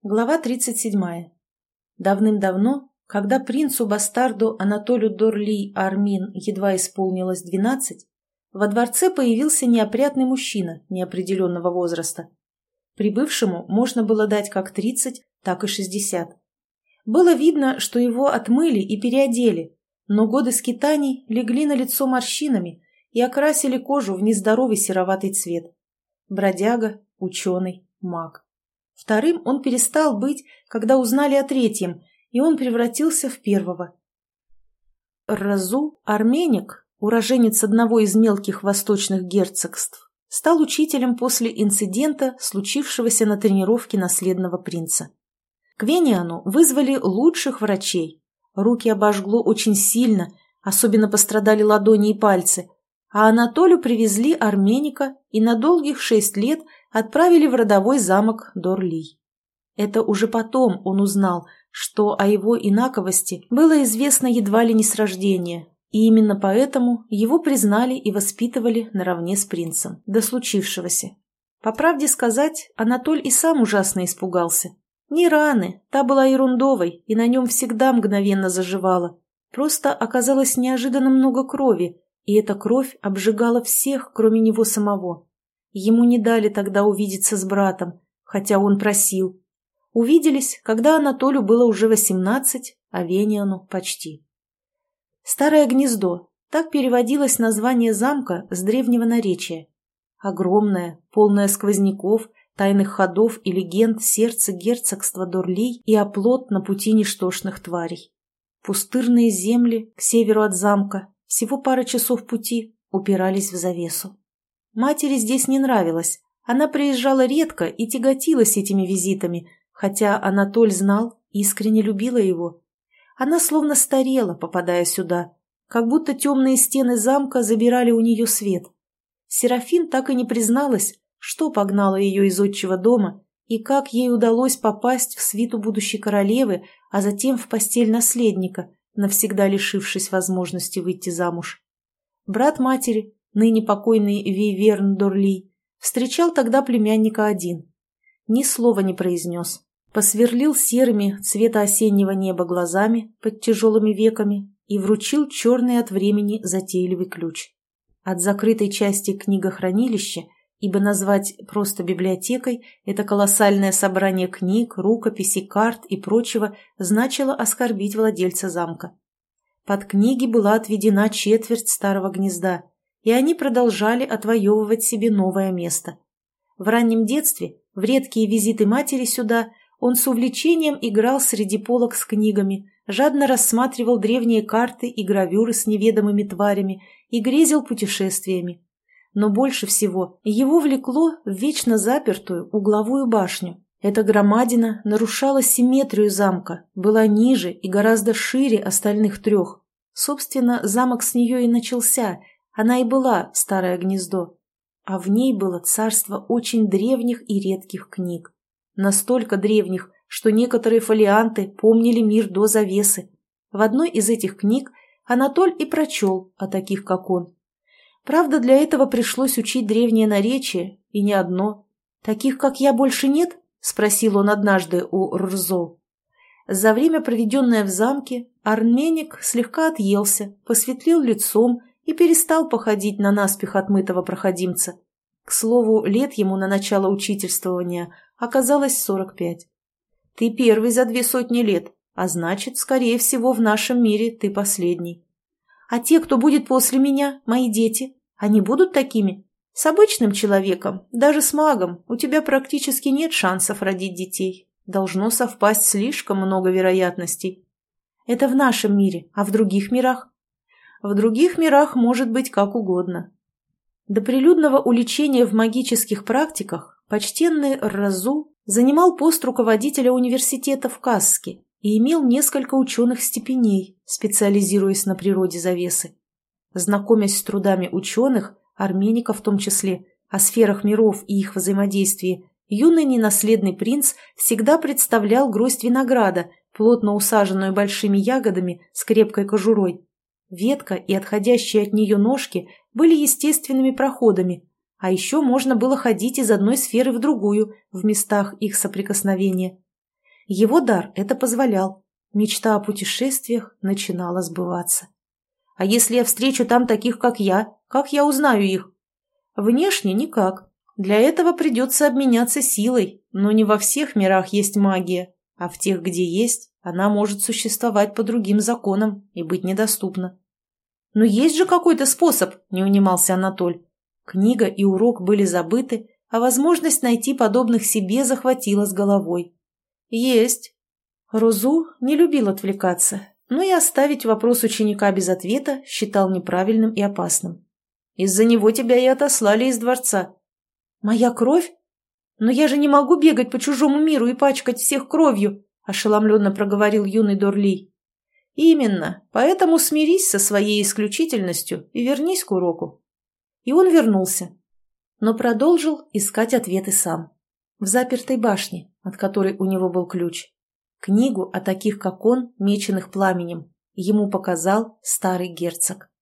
Глава 37. Давным-давно, когда принцу-бастарду Анатолю Дорли-Армин едва исполнилось 12, во дворце появился неопрятный мужчина неопределенного возраста. Прибывшему можно было дать как 30, так и 60. Было видно, что его отмыли и переодели, но годы скитаний легли на лицо морщинами и окрасили кожу в нездоровый сероватый цвет. Бродяга, ученый, маг. Вторым он перестал быть, когда узнали о третьем, и он превратился в первого. Разу Арменик, уроженец одного из мелких восточных герцогств, стал учителем после инцидента, случившегося на тренировке наследного принца. К Вениану вызвали лучших врачей. Руки обожгло очень сильно, особенно пострадали ладони и пальцы, а Анатолю привезли Арменика и на долгих 6 лет отправили в родовой замок Дорли. Это уже потом он узнал, что о его инаковости было известно едва ли не с рождения, и именно поэтому его признали и воспитывали наравне с принцем до случившегося. По правде сказать, Анатоль и сам ужасно испугался. Не раны, та была ерундовой, и на нем всегда мгновенно заживала. Просто оказалось неожиданно много крови, и эта кровь обжигала всех, кроме него самого. Ему не дали тогда увидеться с братом, хотя он просил. Увиделись, когда Анатолию было уже 18, а Вениану почти. Старое гнездо – так переводилось название замка с древнего наречия. Огромное, полное сквозняков, тайных ходов и легенд сердце герцогства Дорлей и оплот на пути ничтожных тварей. Пустырные земли к северу от замка, всего пара часов пути, упирались в завесу. Матери здесь не нравилось, она приезжала редко и тяготилась этими визитами, хотя Анатоль знал, искренне любила его. Она словно старела, попадая сюда, как будто темные стены замка забирали у нее свет. Серафин так и не призналась, что погнало ее из отчего дома и как ей удалось попасть в свиту будущей королевы, а затем в постель наследника, навсегда лишившись возможности выйти замуж. Брат матери, ныне покойный Вейверн Дорли, встречал тогда племянника один. Ни слова не произнес. Посверлил серыми цвета осеннего неба глазами под тяжелыми веками и вручил черный от времени затейливый ключ. От закрытой части книгохранилища, ибо назвать просто библиотекой это колоссальное собрание книг, рукописей, карт и прочего значило оскорбить владельца замка. Под книги была отведена четверть старого гнезда, и они продолжали отвоевывать себе новое место. В раннем детстве, в редкие визиты матери сюда, он с увлечением играл среди полок с книгами, жадно рассматривал древние карты и гравюры с неведомыми тварями и грезил путешествиями. Но больше всего его влекло в вечно запертую угловую башню. Эта громадина нарушала симметрию замка, была ниже и гораздо шире остальных 3. Собственно, замок с нее и начался, она и была старое гнездо. А в ней было царство очень древних и редких книг. Настолько древних, что некоторые фолианты помнили мир до завесы. В одной из этих книг Анатоль и прочел о таких, как он. Правда, для этого пришлось учить древнее наречие, и не одно. «Таких, как я, больше нет?» – спросил он однажды у Ррзо. За время, проведенное в замке, Арменик слегка отъелся, посветлел лицом и перестал походить на наспех отмытого проходимца. К слову, лет ему на начало учительствования оказалось 45. «Ты первый за 200 лет, а значит, скорее всего, в нашем мире ты последний. А те, кто будет после меня, мои дети, они будут такими? С обычным человеком, даже с магом, у тебя практически нет шансов родить детей. Должно совпасть слишком много вероятностей. Это в нашем мире, а в других мирах? В других мирах может быть как угодно». До прилюдного уличения в магических практиках почтенный Разу занимал пост руководителя университета в Касске и имел несколько ученых степеней, специализируясь на природе завесы. Знакомясь с трудами ученых, Арменика в том числе, о сферах миров и их взаимодействии, юный ненаследный принц всегда представлял гроздь винограда, плотно усаженную большими ягодами с крепкой кожурой. Ветка и отходящие от нее ножки были естественными проходами, а еще можно было ходить из одной сферы в другую в местах их соприкосновения. Его дар это позволял. Мечта о путешествиях начинала сбываться. А если я встречу там таких, как я узнаю их? Внешне никак. Для этого придется обменяться силой, но не во всех мирах есть магия, а в тех, где есть, она может существовать по другим законам и быть недоступна. «Но есть же какой-то способ», — не унимался Анатоль. Книга и урок были забыты, а возможность найти подобных себе захватила с головой. «Есть». Розу не любил отвлекаться, но и оставить вопрос ученика без ответа считал неправильным и опасным. «Из-за него тебя и отослали из дворца». «Моя кровь? Но я же не могу бегать по чужому миру и пачкать всех кровью», — ошеломленно проговорил юный Дорлий. «Именно, поэтому смирись со своей исключительностью и вернись к уроку». И он вернулся, но продолжил искать ответы сам. В запертой башне, от которой у него был ключ. Книгу о таких, как он, меченых пламенем, ему показал старый герцог.